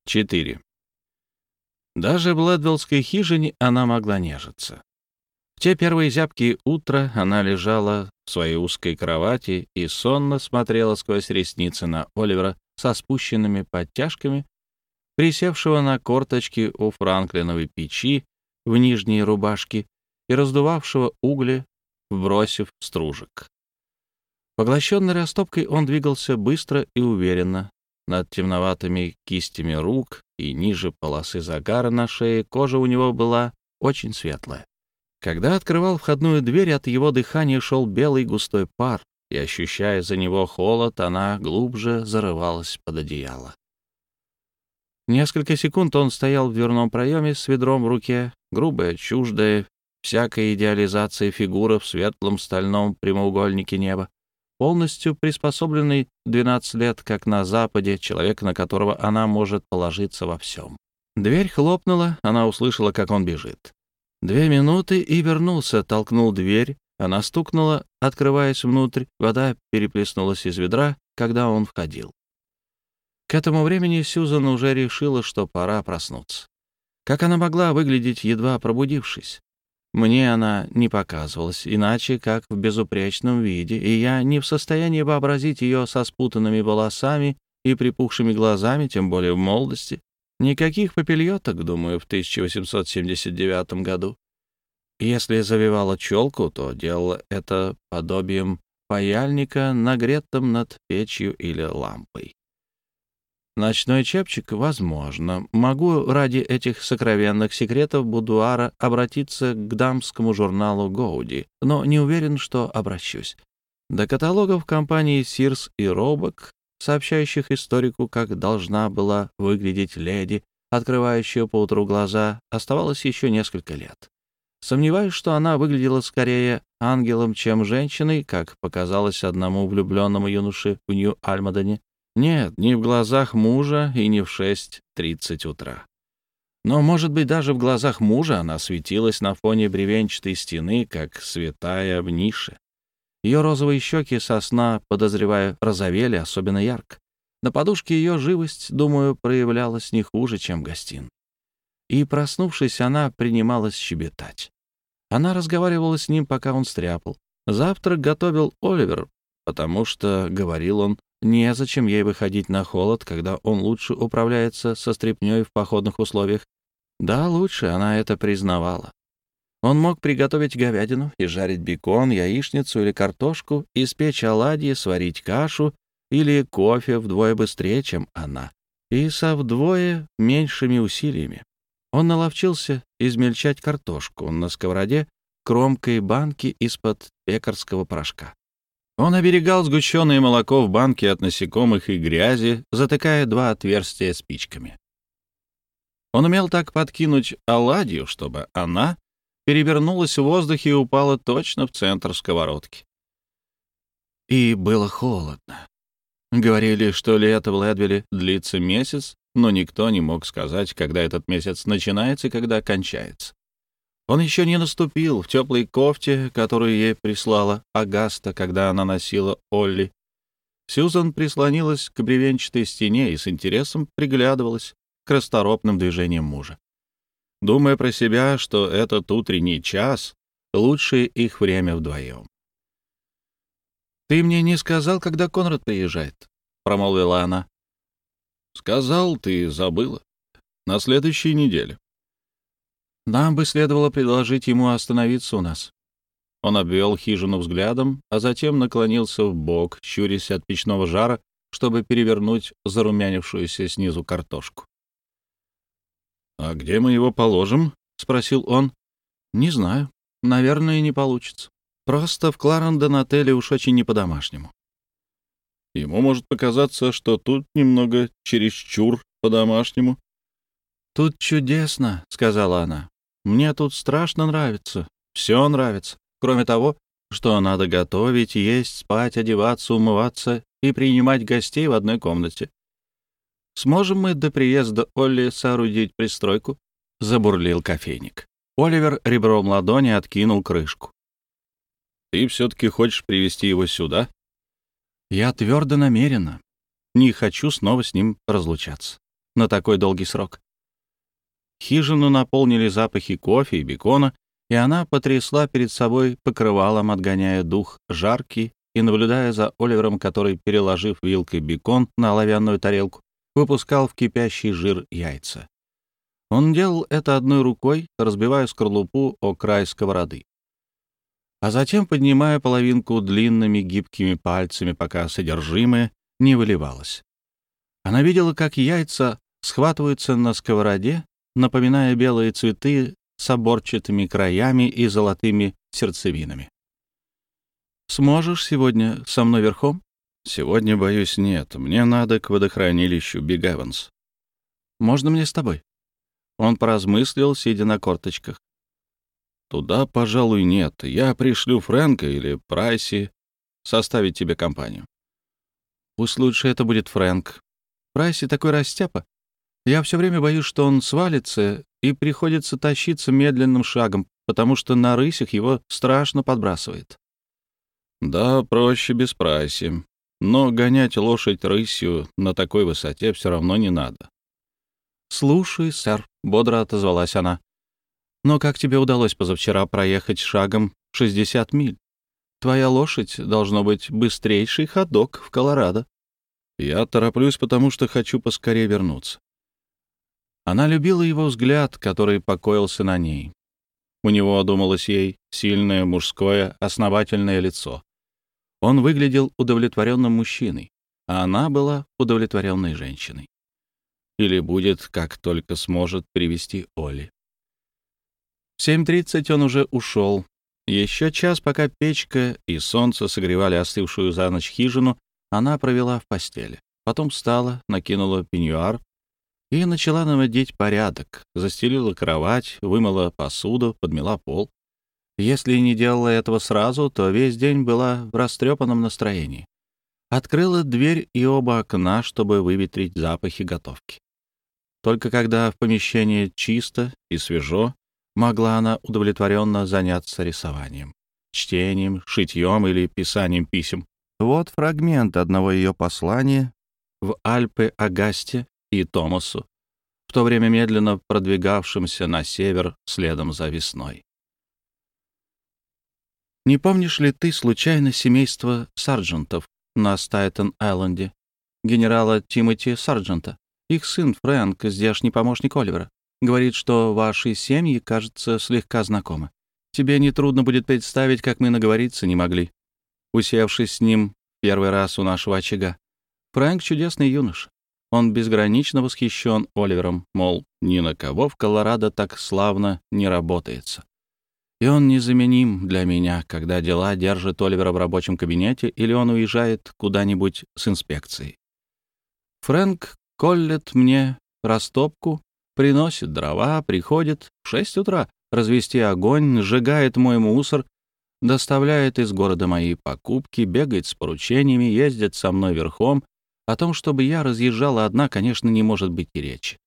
4. Даже в Блэдвиллской хижине она могла нежиться. В те первые зябкие утра она лежала в своей узкой кровати и сонно смотрела сквозь ресницы на Оливера со спущенными подтяжками, присевшего на корточки у Франклиновой печи в нижней рубашке и раздувавшего угли, вбросив стружек. Поглощенный растопкой, он двигался быстро и уверенно. Над темноватыми кистями рук и ниже полосы загара на шее кожа у него была очень светлая. Когда открывал входную дверь, от его дыхания шел белый густой пар, и, ощущая за него холод, она глубже зарывалась под одеяло. Несколько секунд он стоял в дверном проеме с ведром в руке, грубая, чуждая всякой идеализации фигура в светлом стальном прямоугольнике неба, полностью приспособленный 12 лет, как на Западе, человек, на которого она может положиться во всем. Дверь хлопнула, она услышала, как он бежит. 2 минуты и вернулся, толкнул дверь, она стукнула, открываясь внутрь, вода переплеснулась из ведра, когда он входил. К этому времени Сьюзан уже решила, что пора проснуться. Как она могла выглядеть, едва пробудившись? Мне она не показывалась, иначе как в безупречном виде, и я не в состоянии вообразить ее со спутанными волосами и припухшими глазами, тем более в молодости. Никаких папильоток, думаю, в 1879 году. Если завивала челку, то делала это подобием паяльника, нагретым над печью или лампой. Ночной чепчик, возможно. Могу ради этих сокровенных секретов будуара обратиться к дамскому журналу «Гоуди», но не уверен, что обращусь. До каталогов компании «Сирс» и «Робок», сообщающих историку, как должна была выглядеть леди, открывающая поутру глаза, оставалось еще несколько лет. Сомневаюсь, что она выглядела скорее ангелом, чем женщиной, как показалось одному влюбленному юноше в Нью-Альмадене. Нет, ни в глазах мужа и не в 6:30 утра. Но, может быть, даже в глазах мужа она светилась на фоне бревенчатой стены, как святая в нише. Ее розовые щеки со сна, подозреваю, розовели особенно ярко. На подушке ее живость, думаю, проявлялась не хуже, чем в гостиной. И, проснувшись, она принималась щебетать. Она разговаривала с ним, пока он стряпал. Завтрак готовил Оливер, потому что, говорил он, незачем ей выходить на холод, когда он лучше управляется со стряпнёй в походных условиях. Да, лучше, она это признавала. Он мог приготовить говядину и жарить бекон, яичницу или картошку, испечь оладьи, сварить кашу или кофе вдвое быстрее, чем она, и со вдвое меньшими усилиями. Он наловчился измельчать картошку на сковороде кромкой банки из-под пекарского порошка. Он оберегал сгущенное молоко в банке от насекомых и грязи, затыкая 2 отверстия спичками. Он умел так подкинуть оладью, чтобы она перевернулась в воздухе и упала точно в центр сковородки. И было холодно. Говорили, что лето в Лэдвилле длится месяц, но никто не мог сказать, когда этот месяц начинается и когда кончается. Он еще не наступил в теплой кофте, которую ей прислала Агаста, когда она носила Олли. Сьюзан прислонилась к бревенчатой стене и с интересом приглядывалась к расторопным движениям мужа, думая про себя, что этот утренний час — лучшее их время вдвоем. «Ты мне не сказал, когда Конрад приезжает?» — промолвила она. «Сказал, ты забыла. На следующей неделе». «Нам бы следовало предложить ему остановиться у нас». Он обвел хижину взглядом, а затем наклонился вбок, щурясь от печного жара, чтобы перевернуть зарумянившуюся снизу картошку. «А где мы его положим?» — спросил он. «Не знаю. Наверное, не получится. Просто в Кларендон-отеле уж очень не по-домашнему». «Ему может показаться, что тут немного чересчур по-домашнему». «Тут чудесно», — сказала она. «Мне тут страшно нравится. Все нравится. Кроме того, что надо готовить, есть, спать, одеваться, умываться и принимать гостей в одной комнате. Сможем мы до приезда Олли соорудить пристройку?» — забурлил кофейник. Оливер ребром ладони откинул крышку. «Ты все-таки хочешь привезти его сюда?» «Я твердо намерена. Не хочу снова с ним разлучаться». на такой долгий срок. Хижину наполнили запахи кофе и бекона, и она потрясла перед собой покрывалом, отгоняя дух жаркий, и наблюдая за Оливером, который, переложив вилкой бекон на оловянную тарелку, выпускал в кипящий жир яйца. Он делал это одной рукой, разбивая скорлупу о край сковороды, а затем поднимая половинку длинными гибкими пальцами, пока содержимое не выливалось. Она видела, как яйца схватываются на сковороде, напоминая белые цветы с оборчатыми краями и золотыми сердцевинами. «Сможешь сегодня со мной верхом?» «Сегодня, боюсь, нет. Мне надо к водохранилищу Биг Эванс». «Можно мне с тобой?» Он поразмыслил, сидя на корточках. «Туда, пожалуй, нет. Я пришлю Фрэнка или Прайси составить тебе компанию». «Пусть лучше это будет Фрэнк. Прайси такой растяпа. Я все время боюсь, что он свалится, и приходится тащиться медленным шагом, потому что на рысях его страшно подбрасывает». «Да, проще без Прайси. Но гонять лошадь рысью на такой высоте все равно не надо». «Слушай, сэр», — бодро отозвалась она. «Но как тебе удалось позавчера проехать шагом 60 миль? Твоя лошадь должно быть быстрейший ходок в Колорадо». «Я тороплюсь, потому что хочу поскорее вернуться». Она любила его взгляд, который покоился на ней. У него, думалось ей, сильное мужское основательное лицо. Он выглядел удовлетворенным мужчиной, а она была удовлетворенной женщиной. Или будет, как только сможет привести Олли. В 7:30 он уже ушел. Еще час, пока печка и солнце согревали остывшую за ночь хижину, она провела в постели. Потом встала, накинула пеньюар и начала наводить порядок. Застелила кровать, вымыла посуду, подмела пол. Если и не делала этого сразу, то весь день была в растрепанном настроении. Открыла дверь и оба окна, чтобы выветрить запахи готовки. Только когда в помещении чисто и свежо, могла она удовлетворенно заняться рисованием, чтением, шитьем или писанием писем. Вот фрагмент одного ее послания в Альпы Агасте и Томасу, в то время медленно продвигавшимся на север следом за весной. «Не помнишь ли ты случайно семейство Сарджентов на Стайтен-Айленде, генерала Тимоти Сарджента? Их сын Фрэнк, здешний помощник Оливера, говорит, что ваши семьи, кажется, слегка знакомы. Тебе нетрудно будет представить, как мы наговориться не могли, усевшись с ним первый раз у нашего очага. Фрэнк — чудесный юноша. Он безгранично восхищен Оливером, мол, ни на кого в Колорадо так славно не работается. И он незаменим для меня, когда дела держит Оливера в рабочем кабинете или он уезжает куда-нибудь с инспекцией. Фрэнк колет мне растопку, приносит дрова, приходит в 6 утра развести огонь, сжигает мой мусор, доставляет из города мои покупки, бегает с поручениями, ездит со мной верхом. О том, чтобы я разъезжала одна, конечно, не может быть и речи.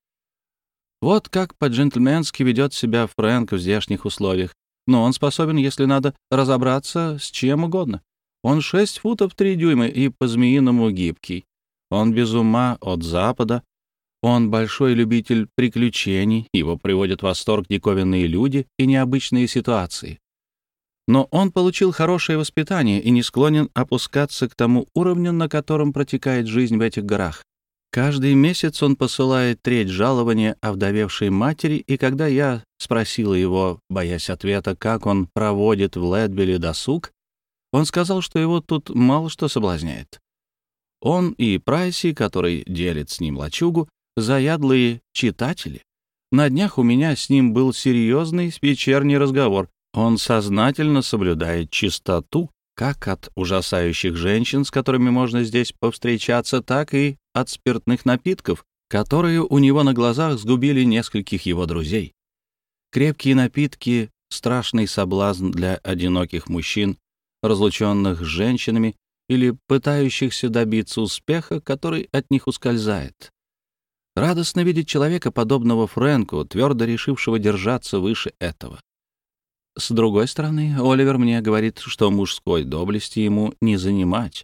Вот как по-джентльменски ведет себя Фрэнк в здешних условиях. Но он способен, если надо, разобраться с чем угодно. Он 6 футов 3 дюйма и по-змеиному гибкий. Он без ума от Запада. Он большой любитель приключений, его приводят в восторг диковинные люди и необычные ситуации. Но он получил хорошее воспитание и не склонен опускаться к тому уровню, на котором протекает жизнь в этих горах. Каждый месяц он посылает треть жалования овдовевшей матери, и когда я спросила его, боясь ответа, как он проводит в Лэдвилле досуг, он сказал, что его тут мало что соблазняет. Он и Прайси, который делит с ним лачугу, заядлые читатели. На днях у меня с ним был серьезный вечерний разговор. Он сознательно соблюдает чистоту, как от ужасающих женщин, с которыми можно здесь повстречаться, так и от спиртных напитков, которые у него на глазах сгубили нескольких его друзей. Крепкие напитки — страшный соблазн для одиноких мужчин, разлученных с женщинами или пытающихся добиться успеха, который от них ускользает. Радостно видеть человека, подобного Фрэнку, твердо решившего держаться выше этого. С другой стороны, Оливер мне говорит, что мужской доблести ему не занимать.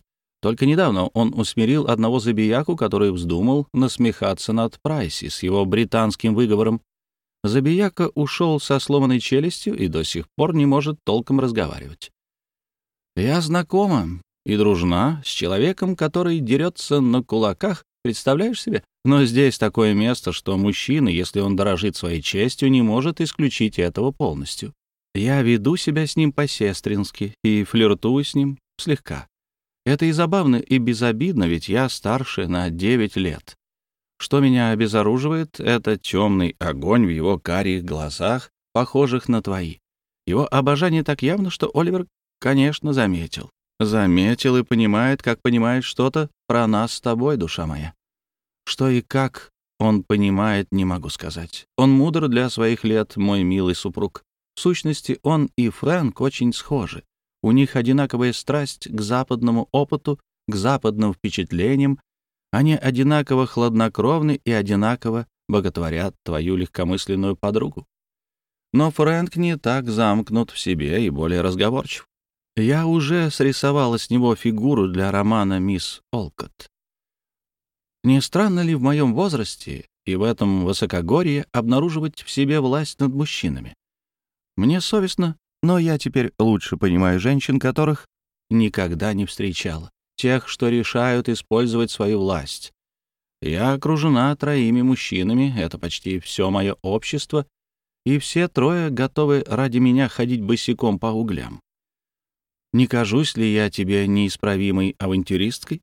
Только недавно он усмирил одного забияку, который вздумал насмехаться над Прайси с его британским выговором. Забияка ушел со сломанной челюстью и до сих пор не может толком разговаривать. Я знакома и дружна с человеком, который дерется на кулаках, представляешь себе? Но здесь такое место, что мужчина, если он дорожит своей честью, не может исключить этого полностью. Я веду себя с ним по-сестрински и флиртую с ним слегка. Это и забавно, и безобидно, ведь я старше на 9 лет. Что меня обезоруживает, это темный огонь в его карих глазах, похожих на твои. Его обожание так явно, что Оливер, конечно, заметил. Заметил и понимает, как понимает что-то про нас с тобой, душа моя. Что и как он понимает, не могу сказать. Он мудр для своих лет, мой милый супруг. В сущности, он и Фрэнк очень схожи. У них одинаковая страсть к западному опыту, к западным впечатлениям. Они одинаково хладнокровны и одинаково боготворят твою легкомысленную подругу. Но Фрэнк не так замкнут в себе и более разговорчив. Я уже срисовала с него фигуру для романа «Мисс Олкотт». Не странно ли в моем возрасте и в этом высокогорье обнаруживать в себе власть над мужчинами? Мне совестно, но я теперь лучше понимаю женщин, которых никогда не встречала, тех, что решают использовать свою власть. Я окружена 3 мужчинами, это почти все мое общество, и все 3 готовы ради меня ходить босиком по углям. Не кажусь ли я тебе неисправимой авантюристкой?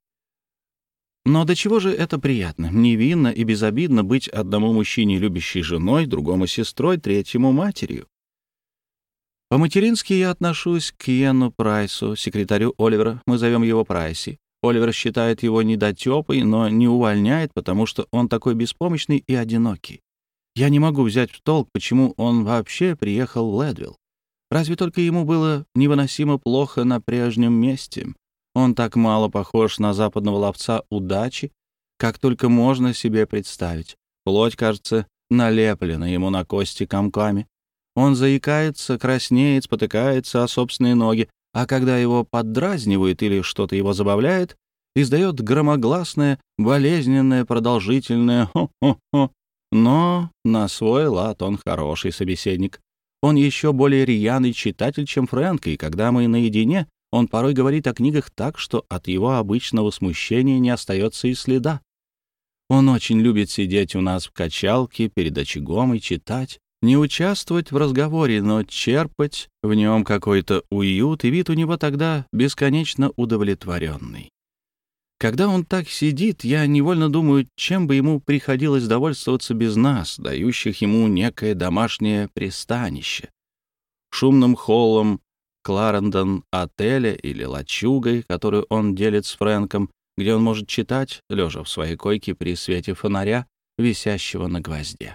Но до чего же это приятно, невинно и безобидно быть одному мужчине любящей женой, другому сестрой, третьему матерью. По-матерински я отношусь к Йену Прайсу, секретарю Оливера, мы зовем его Прайси. Оливер считает его недотёпой, но не увольняет, потому что он такой беспомощный и одинокий. Я не могу взять в толк, почему он вообще приехал в Лэдвилл. Разве только ему было невыносимо плохо на прежнем месте. Он так мало похож на западного ловца удачи, как только можно себе представить. Плоть, кажется, налеплена ему на кости комками. Он заикается, краснеет, спотыкается о собственные ноги, а когда его поддразнивают или что-то его забавляет, издает громогласное, болезненное, продолжительное «хо-хо-хо». Но на свой лад он хороший собеседник. Он еще более рьяный читатель, чем Фрэнк, и когда мы наедине, он порой говорит о книгах так, что от его обычного смущения не остается и следа. Он очень любит сидеть у нас в качалке перед очагом и читать, не участвовать в разговоре, но черпать в нем какой-то уют, и вид у него тогда бесконечно удовлетворенный. Когда он так сидит, я невольно думаю, чем бы ему приходилось довольствоваться без нас, дающих ему некое домашнее пристанище. Шумным холлом Кларендон-отеля или лачугой, которую он делит с Фрэнком, где он может читать, лежа в своей койке при свете фонаря, висящего на гвозде.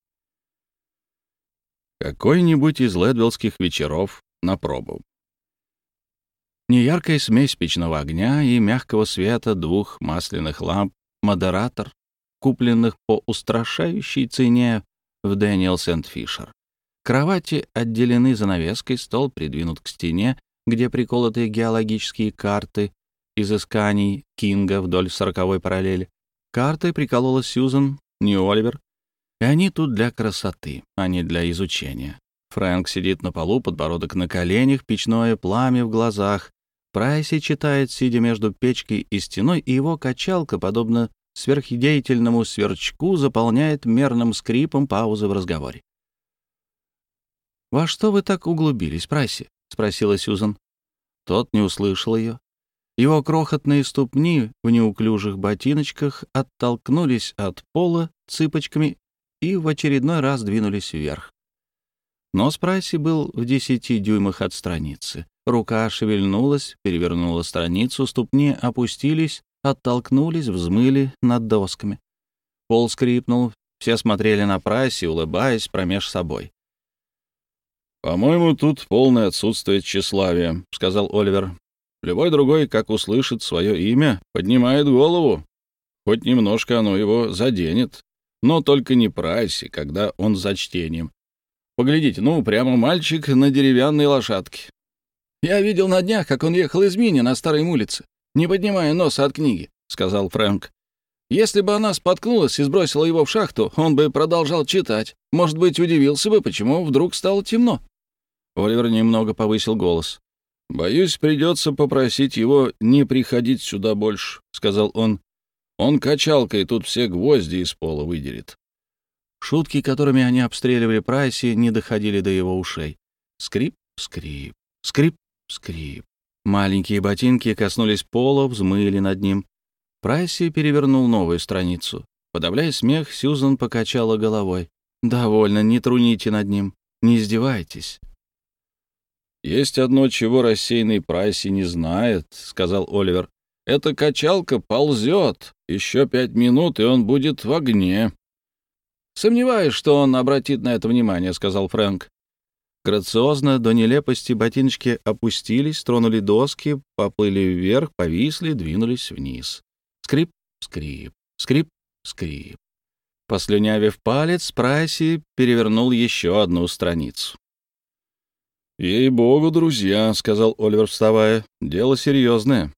Какой-нибудь из лэдвиллских вечеров на пробу. Неяркая смесь печного огня и мягкого света 2 масляных ламп, модератор, купленных по устрашающей цене в Дэниелс энд Фишер. Кровати отделены занавеской, стол придвинут к стене, где приколоты геологические карты изысканий Кинга вдоль 40-й параллели. Карты приколола Сьюзен, не Оливер, и они тут для красоты, а не для изучения. Фрэнк сидит на полу, подбородок на коленях, печное пламя в глазах. Прайси читает, сидя между печкой и стеной, и его качалка, подобно сверхдеятельному сверчку, заполняет мерным скрипом паузы в разговоре. «Во что вы так углубились, Прайси?» — спросила Сьюзен. Тот не услышал ее. Его крохотные ступни в неуклюжих ботиночках оттолкнулись от пола цыпочками и в очередной раз двинулись вверх. Нос Прайси был в 10 дюймах от страницы. Рука шевельнулась, перевернула страницу, ступни опустились, оттолкнулись, взмыли над досками. Пол скрипнул, все смотрели на Прайси, улыбаясь промеж собой. «По-моему, тут полное отсутствие тщеславия», — сказал Оливер. «Любой другой, как услышит свое имя, поднимает голову. Хоть немножко оно его заденет. Но только не Прайси, когда он за чтением. Поглядите, прямо мальчик на деревянной лошадке. Я видел на днях, как он ехал из Мини на Старой улице. не поднимая носа от книги», — сказал Фрэнк. «Если бы она споткнулась и сбросила его в шахту, он бы продолжал читать. Может быть, удивился бы, почему вдруг стало темно». Оливер немного повысил голос. «Боюсь, придется попросить его не приходить сюда больше», — сказал он. «Он качалкой тут все гвозди из пола выдерет». Шутки, которыми они обстреливали Прайси, не доходили до его ушей. Скрип, скрип, скрип, скрип. Маленькие ботинки коснулись пола, взмыли над ним. Прайси перевернул новую страницу. Подавляя смех, Сьюзан покачала головой. «Довольно, не труните над ним, не издевайтесь». «Есть одно, чего рассеянный Прайси не знает», — сказал Оливер. «Эта качалка ползет. Еще 5 минут, и он будет в огне». «Сомневаюсь, что он обратит на это внимание», — сказал Фрэнк. Грациозно, до нелепости, ботиночки опустились, тронули доски, поплыли вверх, повисли, двинулись вниз. Скрип, скрип, скрип, скрип. Послюнявив палец, Прайси перевернул еще одну страницу. «Ей-богу, друзья», — сказал Оливер, вставая, — «дело серьезное».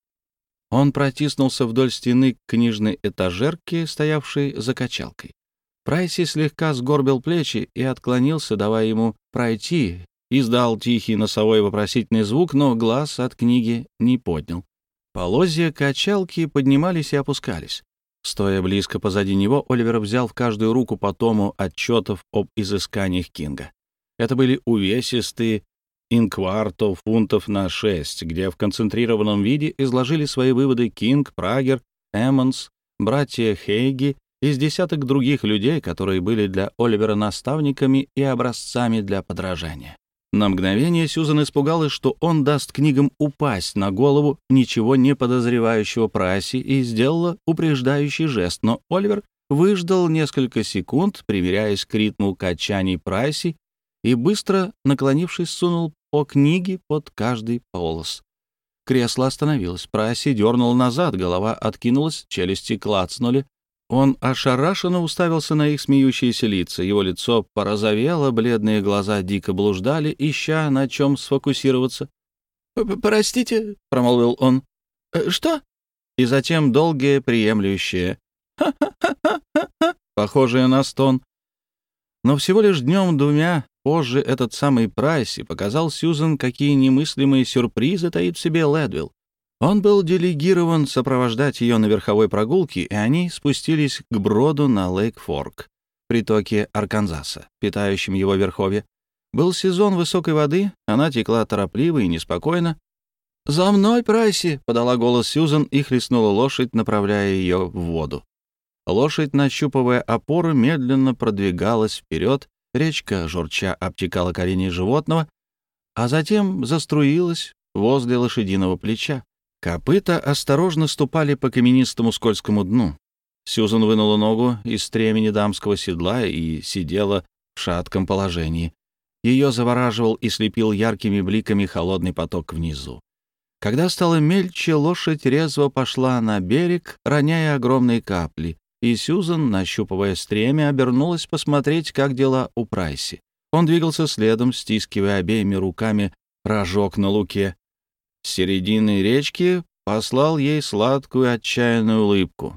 Он протиснулся вдоль стены к книжной этажерке, стоявшей за качалкой. Прайси слегка сгорбил плечи и отклонился, давая ему пройти, издал тихий носовой вопросительный звук, но глаз от книги не поднял. Полозья качалки поднимались и опускались. Стоя близко позади него, Оливер взял в каждую руку по тому отчетов об изысканиях Кинга. Это были увесистые инкварто фунтов на 6, где в концентрированном виде изложили свои выводы Кинг, Прагер, Эммонс, братья Хейги и с десяток других людей, которые были для Оливера наставниками и образцами для подражания. На мгновение Сьюзан испугалась, что он даст книгам упасть на голову ничего не подозревающего Прайси, и сделала упреждающий жест, но Оливер выждал несколько секунд, примиряясь к ритму качаний Прайси, и, быстро наклонившись, сунул по книге под каждый полос. Кресло остановилось, Прайси дернул назад, голова откинулась, челюсти клацнули. Он ошарашенно уставился на их смеющиеся лица. Его лицо порозовело, бледные глаза дико блуждали, ища на чем сфокусироваться. «Простите», — промолвил он. «Что?» И затем долгое приемлющее «ха-ха-ха-ха-ха», похожее на стон. Но всего лишь днем-двумя позже этот самый Прайси показал Сьюзан, какие немыслимые сюрпризы таит в себе Лэдвилл. Он был делегирован сопровождать ее на верховой прогулке, и они спустились к броду на Лейк-Форк, притоке Арканзаса, питающем его верховье. Был сезон высокой воды, она текла торопливо и неспокойно. «За мной, Прайси!» — подала голос Сьюзан и хлестнула лошадь, направляя ее в воду. Лошадь, нащупывая опору, медленно продвигалась вперед, речка, журча, обтекала колени животного, а затем заструилась возле лошадиного плеча. Копыта осторожно ступали по каменистому скользкому дну. Сьюзан вынула ногу из стремени дамского седла и сидела в шатком положении. Ее завораживал и слепил яркими бликами холодный поток внизу. Когда стало мельче, лошадь резво пошла на берег, роняя огромные капли, и Сьюзан, нащупывая стремя, обернулась посмотреть, как дела у Прайси. Он двигался следом, стискивая обеими руками рожок на луке. С середины речки послал ей сладкую отчаянную улыбку.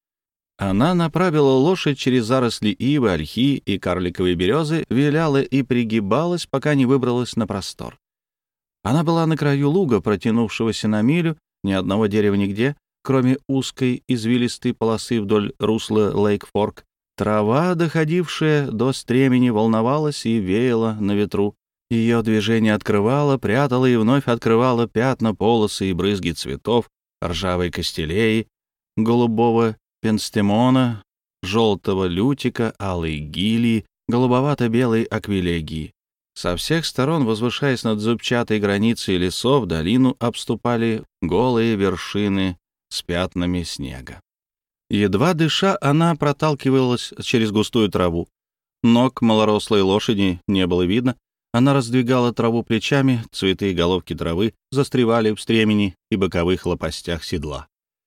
Она направила лошадь через заросли ивы, ольхи и карликовой березы, виляла и пригибалась, пока не выбралась на простор. Она была на краю луга, протянувшегося на милю, ни одного дерева нигде, кроме узкой извилистой полосы вдоль русла Лейк-Форк. Трава, доходившая до стремени, волновалась и веяла на ветру. Ее движение открывало, прятало и вновь открывало пятна, полосы и брызги цветов, ржавой костелеи, голубого пенстемона, желтого лютика, алой гилии, голубовато-белой аквилегии. Со всех сторон, возвышаясь над зубчатой границей лесов, долину обступали голые вершины с пятнами снега. Едва дыша, она проталкивалась через густую траву. Ног малорослой лошади не было видно. Она раздвигала траву плечами, цветы и головки травы застревали в стремени и боковых лопастях седла.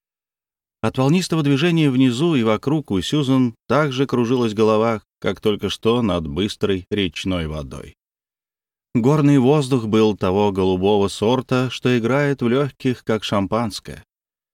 От волнистого движения внизу и вокруг у Сьюзан также кружилась голова, как только что над быстрой речной водой. Горный воздух был того голубого сорта, что играет в легких, как шампанское.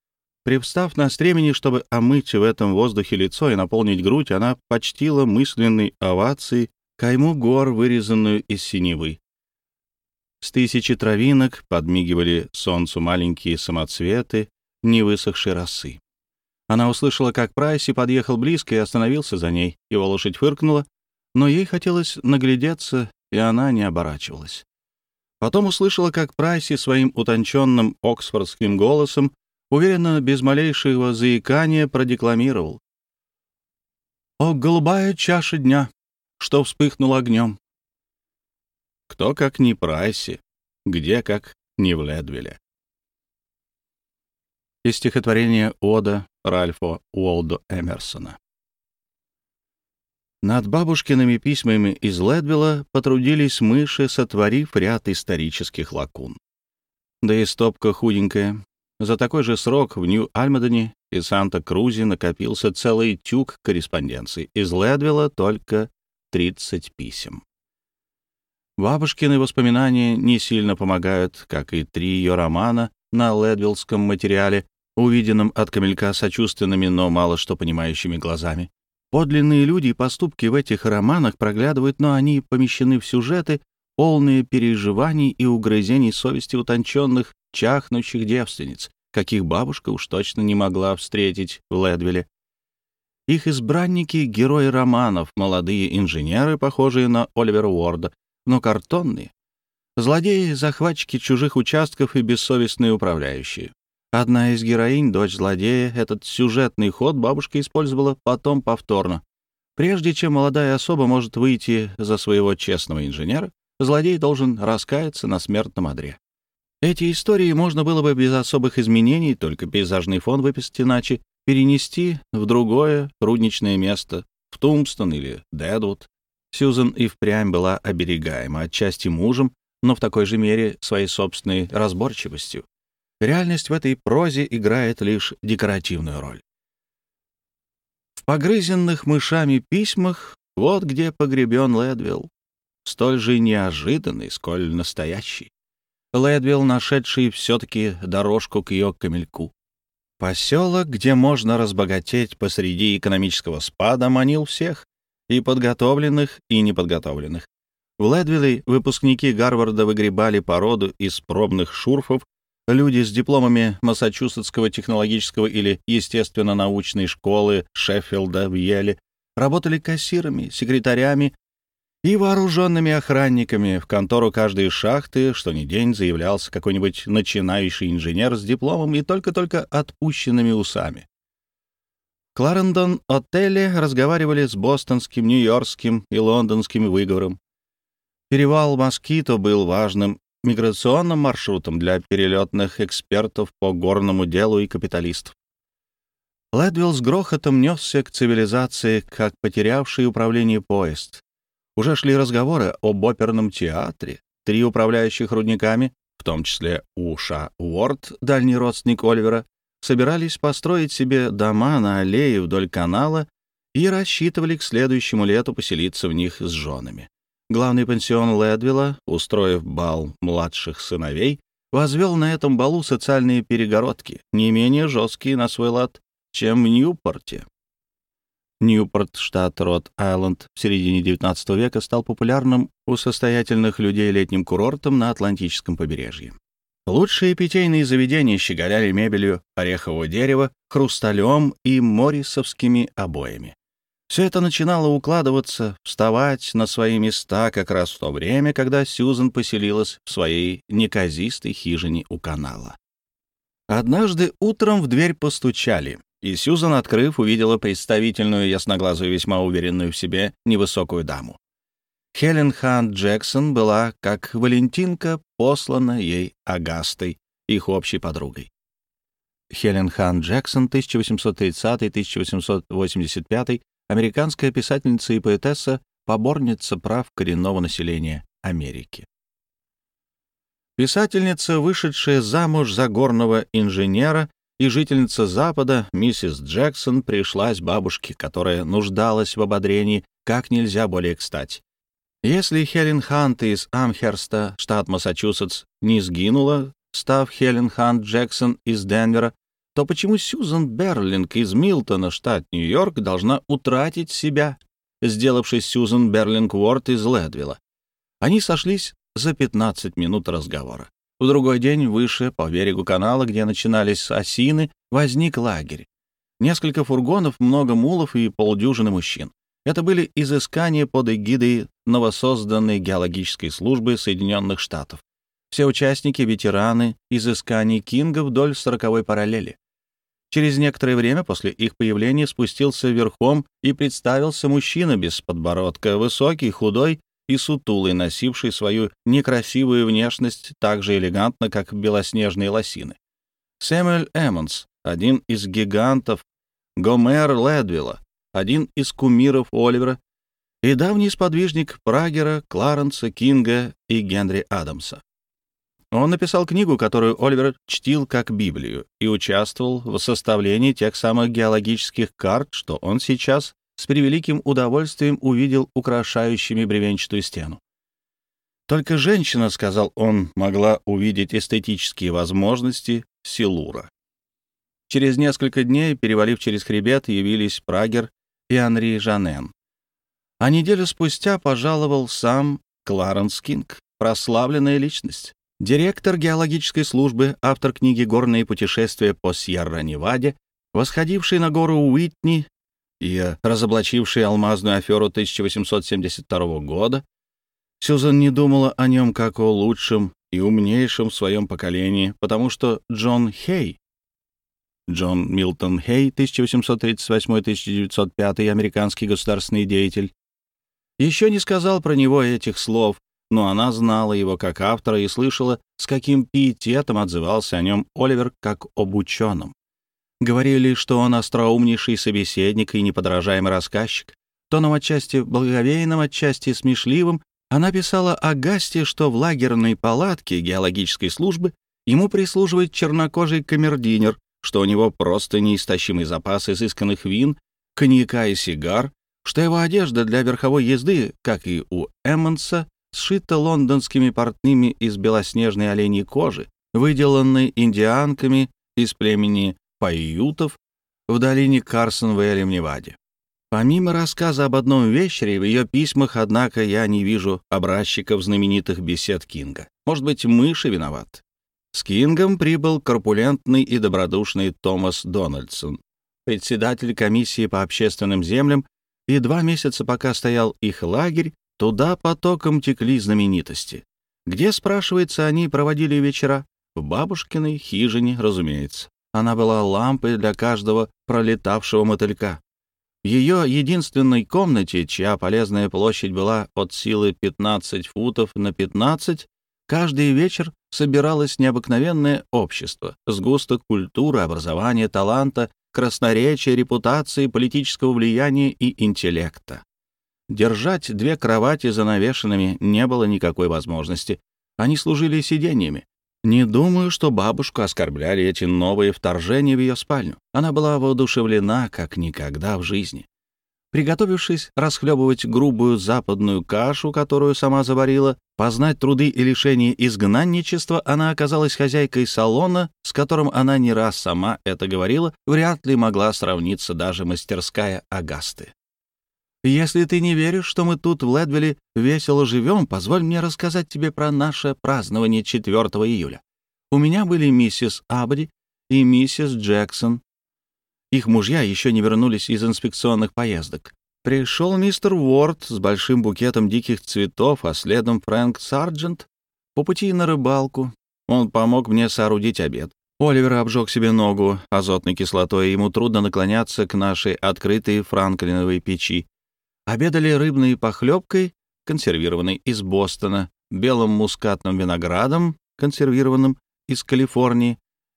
Привстав на стремени, чтобы омыть в этом воздухе лицо и наполнить грудь, она почтила мысленной овацией кайму гор, вырезанную из синевы. С тысячи травинок подмигивали солнцу маленькие самоцветы невысохшей росы. Она услышала, как Прайси подъехал близко и остановился за ней. Его лошадь фыркнула, но ей хотелось наглядеться, и она не оборачивалась. Потом услышала, как Прайси своим утонченным оксфордским голосом уверенно, без малейшего заикания, продекламировал: «О, голубая чаша дня, что вспыхнула огнем!» Кто, как не Прайси, где, как не в Ледвилле. Из стихотворения «Ода» Ральфа Уолдо Эмерсона. Над бабушкиными письмами из Ледвилла потрудились мыши, сотворив ряд исторических лакун. Да и стопка худенькая. За такой же срок в Нью-Альмадене и Санта-Крузе накопился целый тюк корреспонденций. Из Ледвилла только 30 писем. Бабушкины воспоминания не сильно помогают, как и 3 ее романа на ледвиллском материале, увиденном от камелька сочувственными, но мало что понимающими глазами. Подлинные люди и поступки в этих романах проглядывают, но они помещены в сюжеты, полные переживаний и угрызений совести утонченных, чахнущих девственниц, каких бабушка уж точно не могла встретить в Ледвилле. Их избранники — герои романов, молодые инженеры, похожие на Оливера Уорда, но картонные. Злодеи, захватчики чужих участков и бессовестные управляющие. Одна из героинь, дочь злодея, этот сюжетный ход бабушка использовала потом повторно. Прежде чем молодая особа может выйти за своего честного инженера, злодей должен раскаяться на смертном одре. Эти истории можно было бы без особых изменений, только пейзажный фон выписать иначе, перенести в другое рудничное место, в Тумстон или Дэдвуд. Сьюзен и впрямь была оберегаема отчасти мужем, но в такой же мере своей собственной разборчивостью. Реальность в этой прозе играет лишь декоративную роль. В погрызенных мышами письмах вот где погребен Ледвилл, столь же неожиданный, сколь настоящий. Ледвилл, нашедший все-таки дорожку к ее камельку. Поселок, где можно разбогатеть посреди экономического спада, манил всех, и подготовленных, и неподготовленных. В Ледвилле выпускники Гарварда выгребали породу из пробных шурфов, люди с дипломами Массачусетского технологического или естественно-научной школы Шеффилда в Йеле работали кассирами, секретарями и вооруженными охранниками. В контору каждой шахты что ни день заявлялся какой-нибудь начинающий инженер с дипломом и только-только отпущенными усами. В Кларендон-отеле разговаривали с бостонским, нью-йоркским и лондонским выговором. Перевал Москито был важным миграционным маршрутом для перелетных экспертов по горному делу и капиталистов. Ледвилл с грохотом несся к цивилизации, как потерявший управление поезд. Уже шли разговоры об оперном театре. 3 управляющих рудниками, в том числе Уша Уорд, дальний родственник Оливера, собирались построить себе дома на аллее вдоль канала и рассчитывали к следующему лету поселиться в них с женами. Главный пансион Ледвилла, устроив бал младших сыновей, возвел на этом балу социальные перегородки, не менее жесткие на свой лад, чем в Ньюпорте. Ньюпорт, штат Род-Айленд, в середине XIX века стал популярным у состоятельных людей летним курортом на Атлантическом побережье. Лучшие питейные заведения щеголяли мебелью орехового дерева, хрусталем и моррисовскими обоями. Все это начинало укладываться, вставать на свои места как раз в то время, когда Сьюзен поселилась в своей неказистой хижине у канала. Однажды утром в дверь постучали, и Сьюзен, открыв, увидела представительную, ясноглазую, весьма уверенную в себе невысокую даму. Хелен Хант Джексон была, как Валентинка, послана ей Агастой, их общей подругой. Хелен Хант Джексон, 1830-1885, американская писательница и поэтесса, поборница прав коренного населения Америки. Писательница, вышедшая замуж за горного инженера и жительница Запада, миссис Джексон, пришлась бабушке, которая нуждалась в ободрении как нельзя более кстати. Если Хелен Хант из Амхерста, штат Массачусетс, не сгинула, став Хелен Хант Джексон из Денвера, то почему Сьюзан Берлинг из Милтона, штат Нью-Йорк, должна утратить себя, сделавшись Сьюзан Берлинг Уорд из Лэдвилла? Они сошлись за 15 минут разговора. В другой день выше, по берегу канала, где начинались осины, возник лагерь. Несколько фургонов, много мулов и полдюжины мужчин. Это были изыскания под эгидой новосозданной геологической службы Соединенных Штатов. Все участники — ветераны изысканий Кинга вдоль 40-й параллели. Через некоторое время после их появления спустился верхом и представился мужчина без подбородка, высокий, худой и сутулый, носивший свою некрасивую внешность так же элегантно, как белоснежные лосины. Сэмюэль Эммонс, один из гигантов, Гомер Лэдвилла, один из кумиров Оливера и давний сподвижник Прагера, Кларенса, Кинга и Генри Адамса. Он написал книгу, которую Оливер чтил как Библию, и участвовал в составлении тех самых геологических карт, что он сейчас с превеликим удовольствием увидел украшающими бревенчатую стену. Только женщина, сказал он, могла увидеть эстетические возможности Силура. Через несколько дней, перевалив через хребет, явились Прагер и Анри Жанен. А неделю спустя пожаловал сам Кларенс Кинг, прославленная личность. Директор геологической службы, автор книги «Горные путешествия по Сьерра-Неваде», восходивший на гору Уитни и разоблачивший алмазную аферу 1872 года, Сьюзан не думала о нем как о лучшем и умнейшем в своем поколении, потому что Джон Милтон Хей, 1838-1905, американский государственный деятель, еще не сказал про него этих слов, но она знала его как автора и слышала, с каким пиететом отзывался о нем Оливер как об ученом. Говорили, что он остроумнейший собеседник и неподражаемый рассказчик. Тоном отчасти благоговейным, отчасти смешливым она писала о Гасте, что в лагерной палатке геологической службы ему прислуживает чернокожий камердинер, что у него просто неистощимый запас изысканных вин, коньяка и сигар, что его одежда для верховой езды, как и у Эммонса, сшита лондонскими портными из белоснежной оленьей кожи, выделанной индианками из племени Пайютов в долине Карсон-Вэлли в Неваде. Помимо рассказа об одном вечере, в ее письмах, однако, я не вижу образчиков знаменитых бесед Кинга. Может быть, мыши виноват. С Кингом прибыл корпулентный и добродушный Томас Дональдсон, председатель комиссии по общественным землям, и 2 месяца, пока стоял их лагерь, туда потоком текли знаменитости. Где, спрашивается, они проводили вечера? В бабушкиной хижине, разумеется. Она была лампой для каждого пролетавшего мотылька. В ее единственной комнате, чья полезная площадь была от силы 15 футов на 15, каждый вечер собиралось необыкновенное общество, сгусток культуры, образования, таланта, красноречия, репутации, политического влияния и интеллекта. Держать 2 кровати занавешенными не было никакой возможности. Они служили сиденьями. Не думаю, что бабушку оскорбляли эти новые вторжения в ее спальню. Она была воодушевлена, как никогда в жизни. Приготовившись расхлебывать грубую западную кашу, которую сама заварила, познать труды и лишения изгнанничества, она оказалась хозяйкой салона, с которым она не раз сама это говорила, вряд ли могла сравниться даже мастерская Агасты. «Если ты не веришь, что мы тут в Лэдвилле весело живем, позволь мне рассказать тебе про наше празднование 4 июля. У меня были миссис Абди и миссис Джексон. Их мужья еще не вернулись из инспекционных поездок. Пришел мистер Уорд с большим букетом диких цветов, а следом Фрэнк Сарджент по пути на рыбалку. Он помог мне соорудить обед. Оливер обжег себе ногу азотной кислотой, и ему трудно наклоняться к нашей открытой франклиновой печи. Обедали рыбной похлебкой, консервированной из Бостона, белым мускатным виноградом, консервированным из Калифорнии,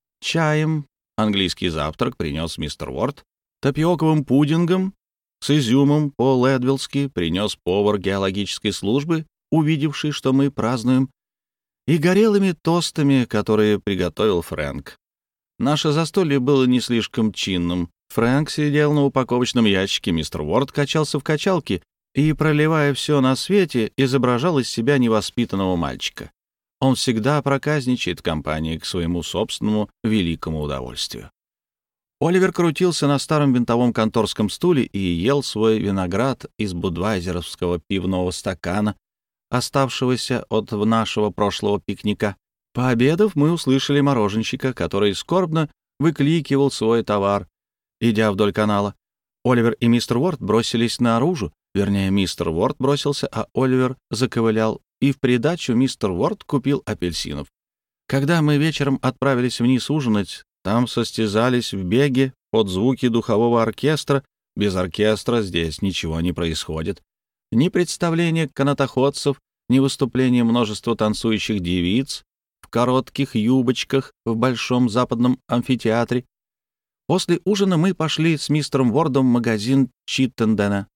чаем, английский завтрак принес мистер Уорд, тапиоковым пудингом с изюмом по-лэдвиллски принес повар геологической службы, увидевший, что мы празднуем, и горелыми тостами, которые приготовил Фрэнк. Наше застолье было не слишком чинным. Фрэнк сидел на упаковочном ящике, мистер Уорд качался в качалке и, проливая все на свете, изображал из себя невоспитанного мальчика. Он всегда проказничает в компании к своему собственному великому удовольствию. Оливер крутился на старом винтовом конторском стуле и ел свой виноград из будвайзеровского пивного стакана, оставшегося от нашего прошлого пикника. Пообедав, мы услышали мороженщика, который скорбно выкликивал свой товар, идя вдоль канала. Оливер и мистер Уорд бросились наружу, вернее, мистер Уорд бросился, а Оливер заковылял, и в придачу мистер Уорд купил апельсинов. Когда мы вечером отправились вниз ужинать, там состязались в беге под звуки духового оркестра. Без оркестра здесь ничего не происходит. Ни представления канатоходцев, ни выступления множества танцующих девиц в коротких юбочках в Большом западном амфитеатре. После ужина мы пошли с мистером Уордом в магазин Читтендена,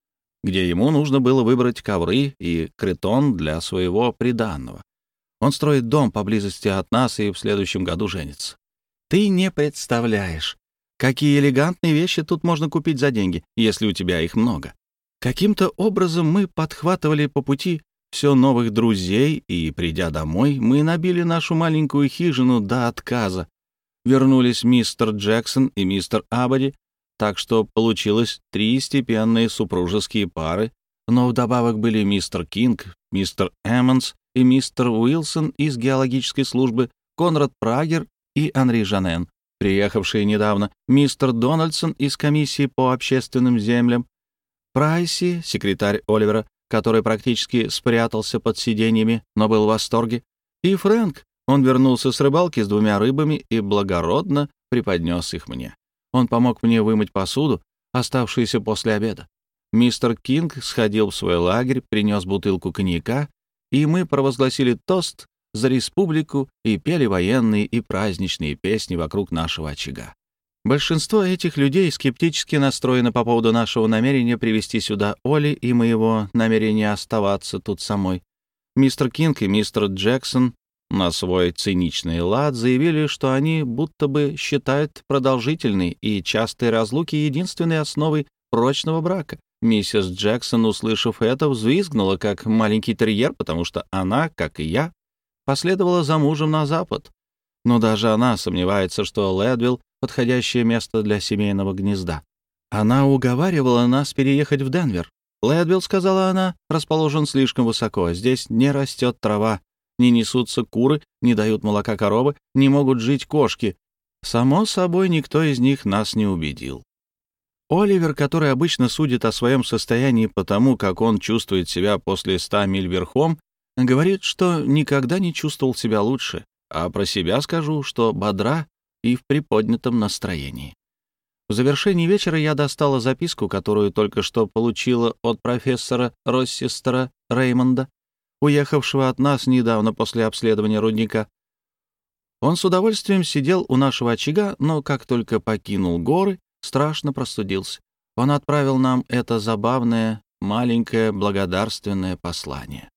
где ему нужно было выбрать ковры и критон для своего приданого. Он строит дом поблизости от нас и в следующем году женится. Ты не представляешь, какие элегантные вещи тут можно купить за деньги, если у тебя их много. Каким-то образом мы подхватывали по пути все новых друзей, и, придя домой, мы набили нашу маленькую хижину до отказа. Вернулись мистер Джексон и мистер Абади, так что получилось 3 степенные супружеские пары, но вдобавок были мистер Кинг, мистер Эммонс и мистер Уилсон из геологической службы, Конрад Прагер и Анри Жанен, приехавшие недавно, мистер Дональдсон из комиссии по общественным землям, Прайси, секретарь Оливера, который практически спрятался под сиденьями, но был в восторге, и Фрэнк. Он вернулся с рыбалки с 2 рыбами и благородно преподнес их мне. Он помог мне вымыть посуду, оставшуюся после обеда. Мистер Кинг сходил в свой лагерь, принес бутылку коньяка, и мы провозгласили тост за республику и пели военные и праздничные песни вокруг нашего очага. Большинство этих людей скептически настроено по поводу нашего намерения привезти сюда Оли и моего намерения оставаться тут самой. Мистер Кинг и мистер Джексон на свой циничный лад заявили, что они будто бы считают продолжительной и частой разлуки единственной основой прочного брака. Миссис Джексон, услышав это, взвизгнула, как маленький терьер, потому что она, как и я, последовала за мужем на запад. Но даже она сомневается, что Лэдвилл — подходящее место для семейного гнезда. Она уговаривала нас переехать в Денвер. Лэдвилл, сказала она, расположен слишком высоко. Здесь не растет трава, не несутся куры, не дают молока коровы, не могут жить кошки. Само собой, никто из них нас не убедил. Оливер, который обычно судит о своем состоянии по тому, как он чувствует себя после 100 миль верхом, говорит, что никогда не чувствовал себя лучше, а про себя скажу, что бодра и в приподнятом настроении. В завершении вечера я достала записку, которую только что получила от профессора Россестера Реймонда, уехавшего от нас недавно после обследования рудника. Он с удовольствием сидел у нашего очага, но как только покинул горы, страшно простудился. Он отправил нам это забавное, маленькое, благодарственное послание.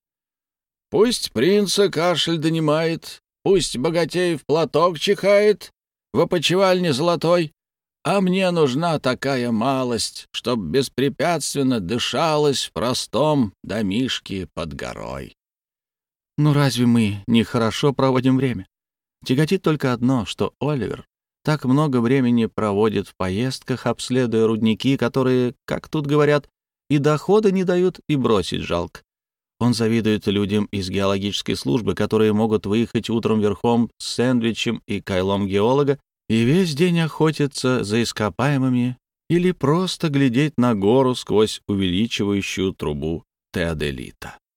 «Пусть принца кашель донимает, пусть богатей в платок чихает, в опочивальне золотой, а мне нужна такая малость, чтоб беспрепятственно дышалось в простом домишке под горой». Ну разве мы не хорошо проводим время? Тяготит только одно, что Оливер так много времени проводит в поездках, обследуя рудники, которые, как тут говорят, и дохода не дают, и бросить жалко. Он завидует людям из геологической службы, которые могут выехать утром верхом с сэндвичем и кайлом геолога и весь день охотиться за ископаемыми или просто глядеть на гору сквозь увеличивающую трубу теодолита.